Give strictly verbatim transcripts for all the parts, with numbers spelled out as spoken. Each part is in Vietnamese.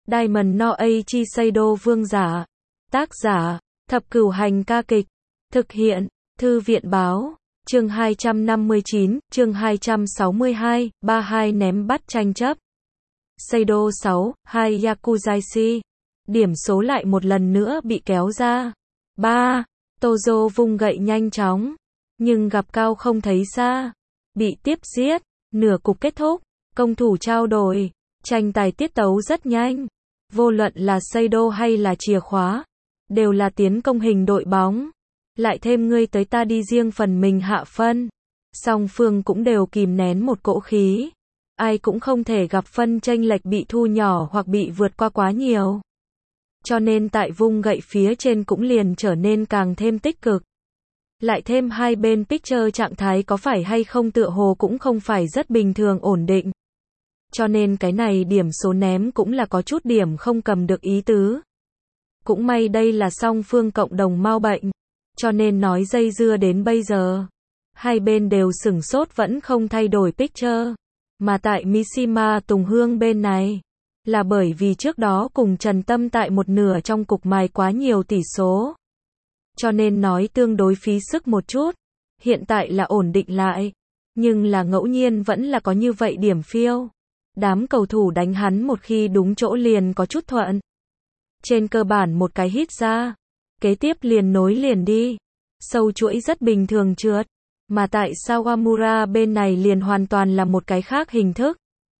Diamond no Eiichi Seido vương giả. Tác giả, Thập Cửu Hành ca kịch. Thực hiện, Thư viện báo. Chương hai trăm năm mươi chín, chương hai trăm sáu mươi hai, ba hai ném bắt tranh chấp. Seido sáu, hai Yakuzaishi. Điểm số lại một lần nữa bị kéo ra. ba. Tojo vung gậy nhanh chóng, nhưng gặp Cao không thấy xa. Bị tiếp giết, nửa cục kết thúc, công thủ trao đổi, tranh tài tiết tấu rất nhanh. Vô luận là Seido hay là chìa khóa, đều là tiến công hình đội bóng. Lại thêm ngươi tới ta đi riêng phần mình hạ phân. Song phương cũng đều kìm nén một cỗ khí. Ai cũng không thể gặp phân chênh lệch bị thu nhỏ hoặc bị vượt qua quá nhiều. Cho nên tại vung gậy phía trên cũng liền trở nên càng thêm tích cực. Lại thêm hai bên pitcher trạng thái có phải hay không tựa hồ cũng không phải rất bình thường ổn định. Cho nên cái này điểm số ném cũng là có chút điểm không cầm được ý tứ. Cũng may đây là song phương cộng đồng mau bệnh. Cho nên nói dây dưa đến bây giờ. Hai bên đều sửng sốt vẫn không thay đổi pitcher. Mà tại Mishima Tùng Hương bên này, là bởi vì trước đó cùng Trần Tâm tại một nửa trong cục mài quá nhiều tỷ số. Cho nên nói tương đối phí sức một chút. Hiện tại là ổn định lại. Nhưng là ngẫu nhiên vẫn là có như vậy điểm phiêu. Đám cầu thủ đánh hắn một khi đúng chỗ liền có chút thuận. Trên cơ bản một cái hít ra. Kế tiếp liền nối liền đi. Sâu chuỗi rất bình thường trượt. Mà tại Sawamura bên này liền hoàn toàn là một cái khác hình thức.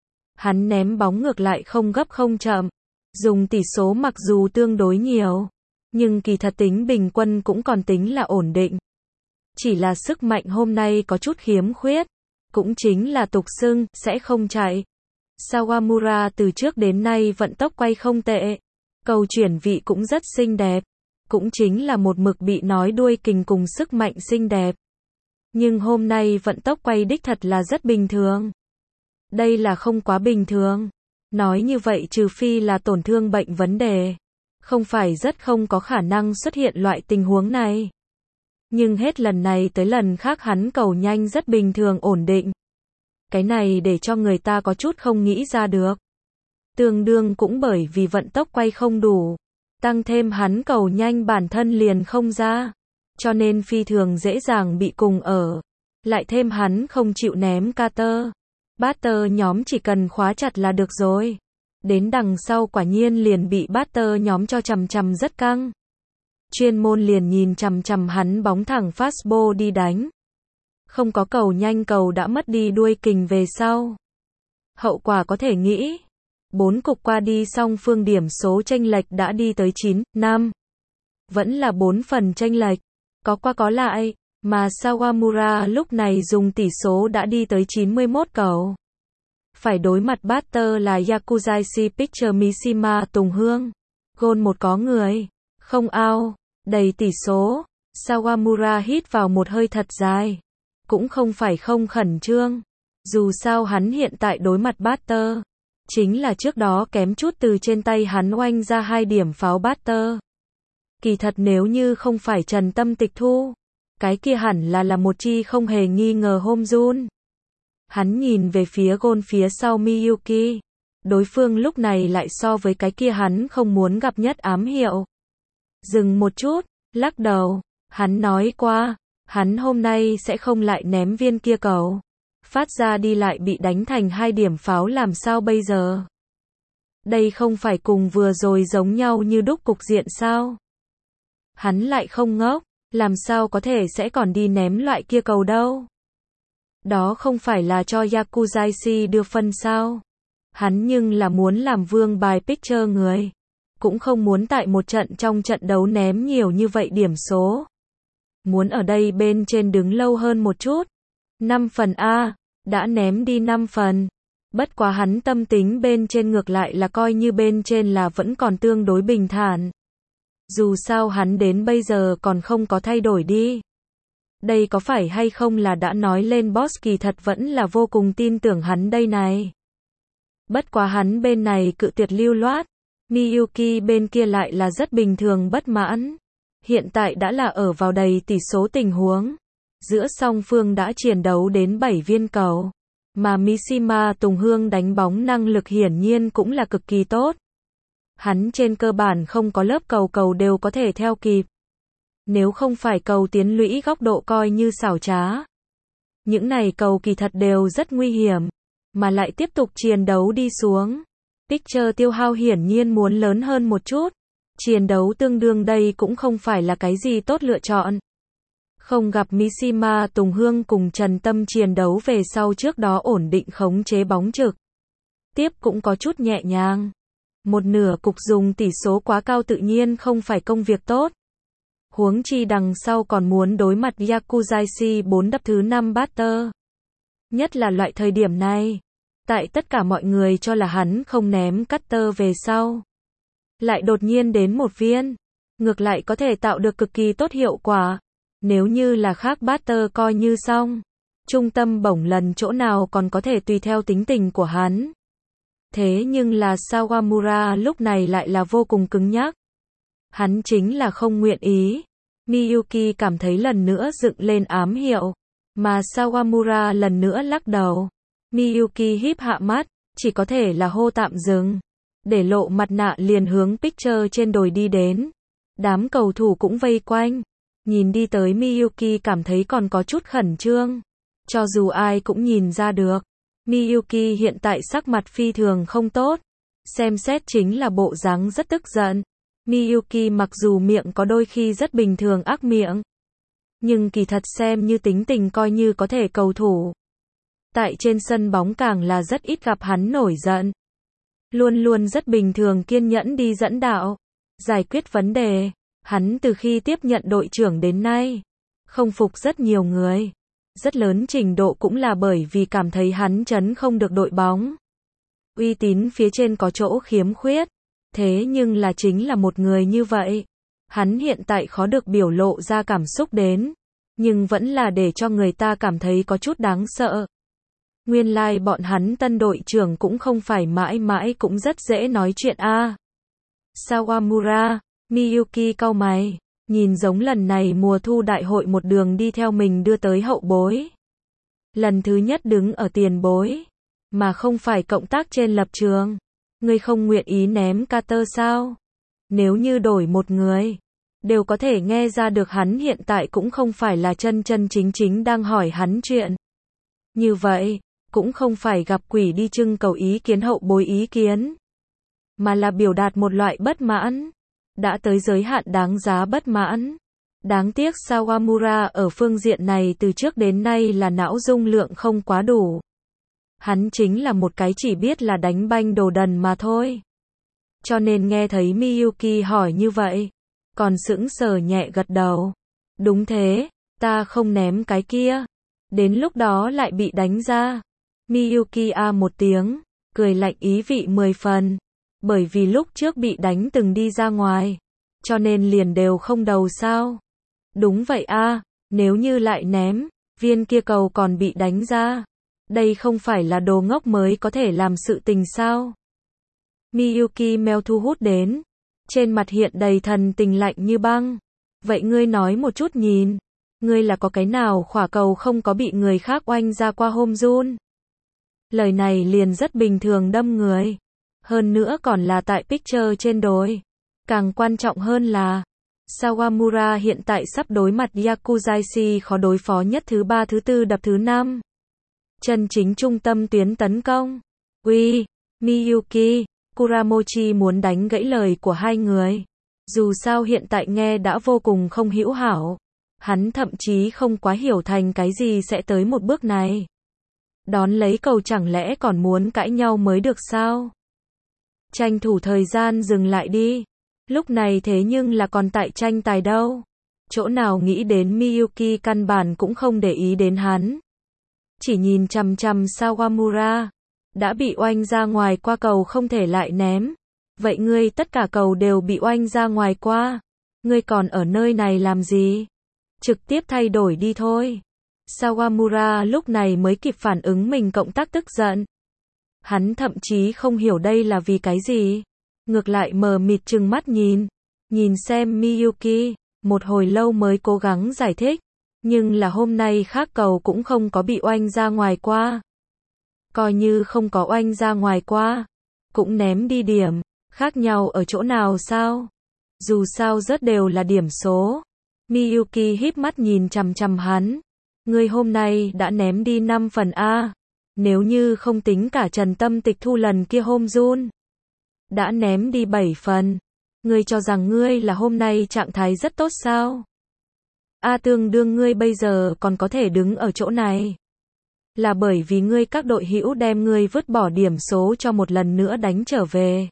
Hắn ném bóng ngược lại không gấp không chậm. Dùng tỷ số mặc dù tương đối nhiều. Nhưng kỳ thật tính bình quân cũng còn tính là ổn định. Chỉ là sức mạnh hôm nay có chút khiếm khuyết. Cũng chính là tục xưng, sẽ không chạy. Sawamura từ trước đến nay vận tốc quay không tệ. Cầu chuyển vị cũng rất xinh đẹp. Cũng chính là một mực bị nói đuôi kình cùng sức mạnh xinh đẹp. Nhưng hôm nay vận tốc quay đích thật là rất bình thường. Đây là không quá bình thường. Nói như vậy trừ phi là tổn thương bệnh vấn đề. Không phải rất không có khả năng xuất hiện loại tình huống này. Nhưng hết lần này tới lần khác hắn cầu nhanh rất bình thường ổn định. Cái này để cho người ta có chút không nghĩ ra được. Tương đương cũng bởi vì vận tốc quay không đủ. Tăng thêm hắn cầu nhanh bản thân liền không ra. Cho nên phi thường dễ dàng bị cùng ở. Lại thêm hắn không chịu ném cutter. Batter nhóm chỉ cần khóa chặt là được rồi. Đến đằng sau quả nhiên liền bị batter nhóm cho chằm chằm rất căng. Chuyên môn liền nhìn chằm chằm hắn bóng thẳng fastball đi đánh. Không có cầu nhanh cầu đã mất đi đuôi kình về sau. Hậu quả có thể nghĩ. Bốn cục qua đi song phương điểm số chênh lệch đã đi tới chín, năm. Vẫn là bốn phần chênh lệch. Có qua có lại. Mà Sawamura lúc này dùng tỷ số đã đi tới chín mươi mốt cầu. Phải đối mặt batter là Yakuzaishi pitcher Mishima Tùng Hương. Gôn một có người. Không out. Đầy tỷ số. Sawamura hít vào một hơi thật dài. Cũng không phải không khẩn trương. Dù sao hắn hiện tại đối mặt batter. Chính là trước đó kém chút từ trên tay hắn oanh ra hai điểm pháo batter. Kỳ thật nếu như không phải Trần Tâm tịch thu. Cái kia hẳn là là một chi không hề nghi ngờ home run. Hắn nhìn về phía gôn phía sau Miyuki. Đối phương lúc này lại so với cái kia hắn không muốn gặp nhất ám hiệu. Dừng một chút, lắc đầu. Hắn nói qua, hắn hôm nay sẽ không lại ném viên kia cầu. Phát ra đi lại bị đánh thành hai điểm pháo làm sao bây giờ? Đây không phải cùng vừa rồi giống nhau như đúc cục diện sao? Hắn lại không ngốc. Làm sao có thể sẽ còn đi ném loại kia cầu đâu? Đó không phải là cho Yakuzaishi đưa phân sao? Hắn nhưng là muốn làm vương bài pitcher người. Cũng không muốn tại một trận trong trận đấu ném nhiều như vậy điểm số. Muốn ở đây bên trên đứng lâu hơn một chút. năm phần A, đã ném đi năm phần. Bất quá hắn tâm tính bên trên ngược lại là coi như bên trên là vẫn còn tương đối bình thản. Dù sao hắn đến bây giờ còn không có thay đổi đi. Đây có phải hay không là đã nói lên boss kỳ thật vẫn là vô cùng tin tưởng hắn đây này. Bất quá hắn bên này cự tuyệt lưu loát. Miyuki bên kia lại là rất bình thường bất mãn. Hiện tại đã là ở vào đầy tỷ số tình huống. Giữa song phương đã chiến đấu đến bảy viên cầu. Mà Mishima Tùng Hương đánh bóng năng lực hiển nhiên cũng là cực kỳ tốt. Hắn trên cơ bản không có lớp cầu cầu đều có thể theo kịp. Nếu không phải cầu tiến lũy góc độ coi như xảo trá. Những này cầu kỳ thật đều rất nguy hiểm, mà lại tiếp tục chiến đấu đi xuống. Picture tiêu hao hiển nhiên muốn lớn hơn một chút. Chiến đấu tương đương đây cũng không phải là cái gì tốt lựa chọn. Không gặp Mishima Tùng Hương cùng Trần Tâm chiến đấu về sau trước đó ổn định khống chế bóng trực. Tiếp cũng có chút nhẹ nhàng. Một nửa cục dùng tỷ số quá cao tự nhiên không phải công việc tốt. Huống chi đằng sau còn muốn đối mặt Yakuzaishi bốn đập thứ năm batter. Nhất là loại thời điểm này. Tại tất cả mọi người cho là hắn không ném cutter về sau. Lại đột nhiên đến một viên. Ngược lại có thể tạo được cực kỳ tốt hiệu quả. Nếu như là khác batter coi như xong. Trung tâm bổng lần chỗ nào còn có thể tùy theo tính tình của hắn. Thế nhưng là Sawamura lúc này lại là vô cùng cứng nhắc. Hắn chính là không nguyện ý. Miyuki cảm thấy lần nữa dựng lên ám hiệu. Mà Sawamura lần nữa lắc đầu. Miyuki híp hạ mắt, chỉ có thể là hô tạm dừng. Để lộ mặt nạ liền hướng Picture trên đồi đi đến. Đám cầu thủ cũng vây quanh. Nhìn đi tới Miyuki cảm thấy còn có chút khẩn trương. Cho dù ai cũng nhìn ra được. Miyuki hiện tại sắc mặt phi thường không tốt. Xem xét chính là bộ dáng rất tức giận. Miyuki mặc dù miệng có đôi khi rất bình thường ác miệng. Nhưng kỳ thật xem như tính tình coi như có thể cầu thủ. Tại trên sân bóng càng là rất ít gặp hắn nổi giận. Luôn luôn rất bình thường kiên nhẫn đi dẫn đạo. Giải quyết vấn đề. Hắn từ khi tiếp nhận đội trưởng đến nay. Không phục rất nhiều người. Rất lớn trình độ cũng là bởi vì cảm thấy hắn chấn không được đội bóng. Uy tín phía trên có chỗ khiếm khuyết. Thế nhưng là chính là một người như vậy. Hắn hiện tại khó được biểu lộ ra cảm xúc đến. Nhưng vẫn là để cho người ta cảm thấy có chút đáng sợ. Nguyên lai like bọn hắn tân đội trưởng cũng không phải mãi mãi cũng rất dễ nói chuyện a. À. Sawamura, Miyuki cau mày. Nhìn giống lần này mùa thu đại hội một đường đi theo mình đưa tới hậu bối. Lần thứ nhất đứng ở tiền bối. Mà không phải cộng tác trên lập trường. Ngươi không nguyện ý ném cutter sao? Nếu như đổi một người. Đều có thể nghe ra được hắn hiện tại cũng không phải là chân chân chính chính đang hỏi hắn chuyện. Như vậy, cũng không phải gặp quỷ đi trưng cầu ý kiến hậu bối ý kiến. Mà là biểu đạt một loại bất mãn. Đã tới giới hạn đáng giá bất mãn. Đáng tiếc Sawamura ở phương diện này từ trước đến nay là não dung lượng không quá đủ. Hắn chính là một cái chỉ biết là đánh banh đồ đần mà thôi. Cho nên nghe thấy Miyuki hỏi như vậy. Còn sững sờ nhẹ gật đầu. Đúng thế, ta không ném cái kia. Đến lúc đó lại bị đánh ra. Miyuki a một tiếng. Cười lạnh ý vị mười phần. Bởi vì lúc trước bị đánh từng đi ra ngoài. Cho nên liền đều không đầu sao. Đúng vậy a, nếu như lại ném. Viên kia cầu còn bị đánh ra. Đây không phải là đồ ngốc mới có thể làm sự tình sao. Miyuki meo thu hút đến. Trên mặt hiện đầy thần tình lạnh như băng. Vậy ngươi nói một chút nhìn. Ngươi là có cái nào khỏa cầu không có bị người khác oanh ra qua hôm run. Lời này liền rất bình thường đâm người. Hơn nữa còn là tại Picture trên đồi. Càng quan trọng hơn là Sawamura hiện tại sắp đối mặt Yakuzaishi khó đối phó nhất thứ ba thứ tư đập thứ năm. Chân chính trung tâm tuyến tấn công. Uy, Miyuki, Kuramochi muốn đánh gãy lời của hai người. Dù sao hiện tại nghe đã vô cùng không hữu hảo. Hắn thậm chí không quá hiểu thành cái gì sẽ tới một bước này. Đón lấy cầu chẳng lẽ còn muốn cãi nhau mới được sao? Tranh thủ thời gian dừng lại đi. Lúc này thế nhưng là còn tại tranh tài đâu. Chỗ nào nghĩ đến Miyuki căn bản cũng không để ý đến hắn. Chỉ nhìn chằm chằm Sawamura. Đã bị oanh ra ngoài qua cầu không thể lại ném. Vậy ngươi tất cả cầu đều bị oanh ra ngoài qua. Ngươi còn ở nơi này làm gì? Trực tiếp thay đổi đi thôi. Sawamura lúc này mới kịp phản ứng mình cộng tác tức giận. Hắn thậm chí không hiểu đây là vì cái gì. Ngược lại mờ mịt trừng mắt nhìn. Nhìn xem Miyuki. Một hồi lâu mới cố gắng giải thích. Nhưng là hôm nay khác cầu cũng không có bị oanh ra ngoài qua. Coi như không có oanh ra ngoài qua. Cũng ném đi điểm. Khác nhau ở chỗ nào sao? Dù sao rớt đều là điểm số. Miyuki híp mắt nhìn chằm chằm hắn. Ngươi hôm nay đã ném đi năm phần a. Nếu như không tính cả Trần Tâm tịch thu lần kia hôm run. Đã ném đi bảy phần. Ngươi cho rằng ngươi là hôm nay trạng thái rất tốt sao? A tương đương ngươi bây giờ còn có thể đứng ở chỗ này. Là bởi vì ngươi các đội hữu đem ngươi vứt bỏ điểm số cho một lần nữa đánh trở về.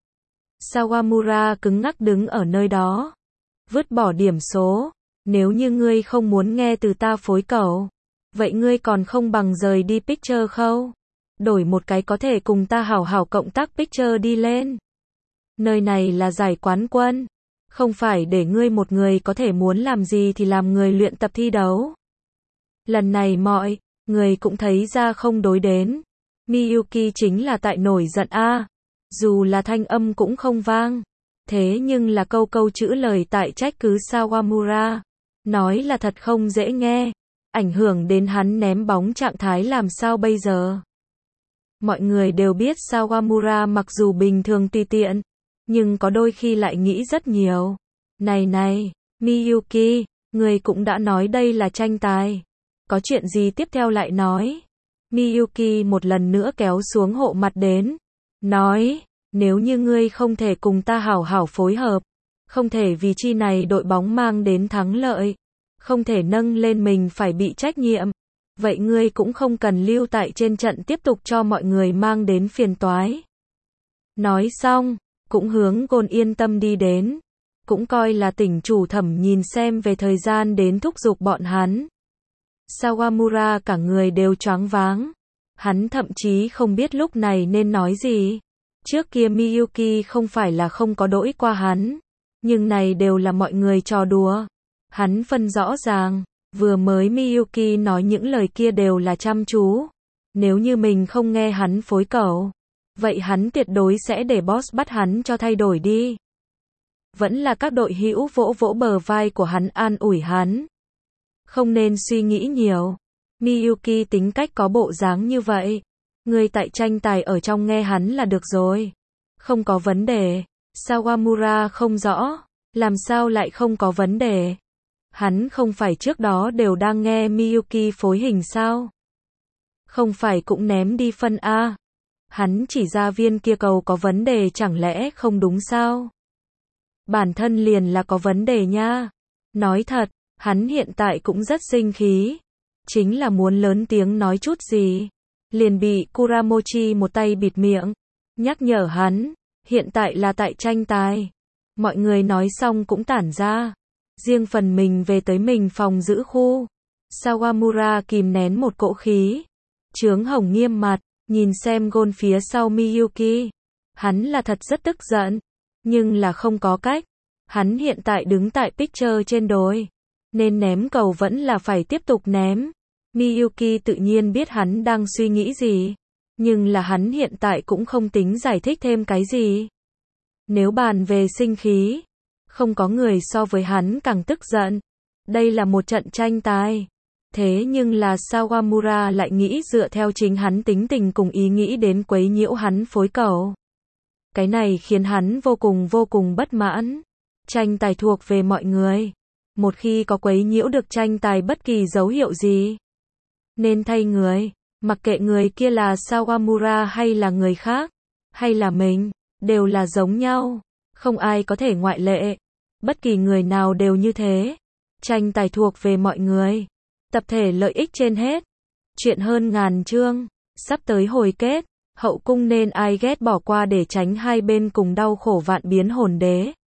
Sawamura cứng ngắc đứng ở nơi đó. Vứt bỏ điểm số. Nếu như ngươi không muốn nghe từ ta phối cầu. Vậy ngươi còn không bằng rời đi Picture Khâu. Đổi một cái có thể cùng ta hảo hảo cộng tác Picture đi lên. Nơi này là giải quán quân. Không phải để ngươi một người có thể muốn làm gì thì làm người luyện tập thi đấu. Lần này mọi người cũng thấy ra không đối đến. Miyuki chính là tại nổi giận a. Dù là thanh âm cũng không vang. Thế nhưng là câu câu chữ lời tại trách cứ Sawamura. Nói là thật không dễ nghe. Ảnh hưởng đến hắn ném bóng trạng thái làm sao bây giờ. Mọi người đều biết Sawamura mặc dù bình thường tùy tiện. Nhưng có đôi khi lại nghĩ rất nhiều. Này này, Miyuki, người cũng đã nói đây là tranh tài. Có chuyện gì tiếp theo lại nói. Miyuki một lần nữa kéo xuống hộ mặt đến. Nói, nếu như ngươi không thể cùng ta hảo hảo phối hợp. Không thể vì chi này đội bóng mang đến thắng lợi. Không thể nâng lên mình phải bị trách nhiệm. Vậy ngươi cũng không cần lưu tại trên trận tiếp tục cho mọi người mang đến phiền toái. Nói xong. Cũng hướng Gôn yên tâm đi đến. Cũng coi là tỉnh chủ thẩm nhìn xem về thời gian đến thúc giục bọn hắn. Sawamura cả người đều choáng váng. Hắn thậm chí không biết lúc này nên nói gì. Trước kia Miyuki không phải là không có đỗi qua hắn. Nhưng này đều là mọi người trò đùa. Hắn phân rõ ràng. Vừa mới Miyuki nói những lời kia đều là chăm chú. Nếu như mình không nghe hắn phối cầu. Vậy hắn tuyệt đối sẽ để boss bắt hắn cho thay đổi đi. Vẫn là các đội hữu vỗ vỗ bờ vai của hắn an ủi hắn. Không nên suy nghĩ nhiều. Miyuki tính cách có bộ dáng như vậy. Người tại tranh tài ở trong nghe hắn là được rồi. Không có vấn đề. Sawamura không rõ. Làm sao lại không có vấn đề. Hắn không phải trước đó đều đang nghe Miyuki phối hình sao. Không phải cũng ném đi phân A. Hắn chỉ ra viên kia cầu có vấn đề chẳng lẽ không đúng sao? Bản thân liền là có vấn đề nha. Nói thật, hắn hiện tại cũng rất sinh khí. Chính là muốn lớn tiếng nói chút gì. Liền bị Kuramochi một tay bịt miệng. Nhắc nhở hắn, hiện tại là tại tranh tài. Mọi người nói xong cũng tản ra. Riêng phần mình về tới mình phòng giữ khu. Sawamura kìm nén một cỗ khí. Chướng hồng nghiêm mặt. Nhìn xem Gôn phía sau Miyuki. Hắn là thật rất tức giận. Nhưng là không có cách. Hắn hiện tại đứng tại Picture trên đồi. Nên ném cầu vẫn là phải tiếp tục ném. Miyuki tự nhiên biết hắn đang suy nghĩ gì. Nhưng là hắn hiện tại cũng không tính giải thích thêm cái gì. Nếu bàn về sinh khí. Không có người so với hắn càng tức giận. Đây là một trận tranh tài. Thế nhưng là Sawamura lại nghĩ dựa theo chính hắn tính tình cùng ý nghĩ đến quấy nhiễu hắn phối cầu. Cái này khiến hắn vô cùng vô cùng bất mãn. Tranh tài thuộc về mọi người. Một khi có quấy nhiễu được tranh tài bất kỳ dấu hiệu gì. Nên thay người. Mặc kệ người kia là Sawamura hay là người khác. Hay là mình. Đều là giống nhau. Không ai có thể ngoại lệ. Bất kỳ người nào đều như thế. Tranh tài thuộc về mọi người. Tập thể lợi ích trên hết. Chuyện hơn ngàn chương. Sắp tới hồi kết. Hậu cung nên ai ghét bỏ qua để tránh hai bên cùng đau khổ vạn biến hồn đế.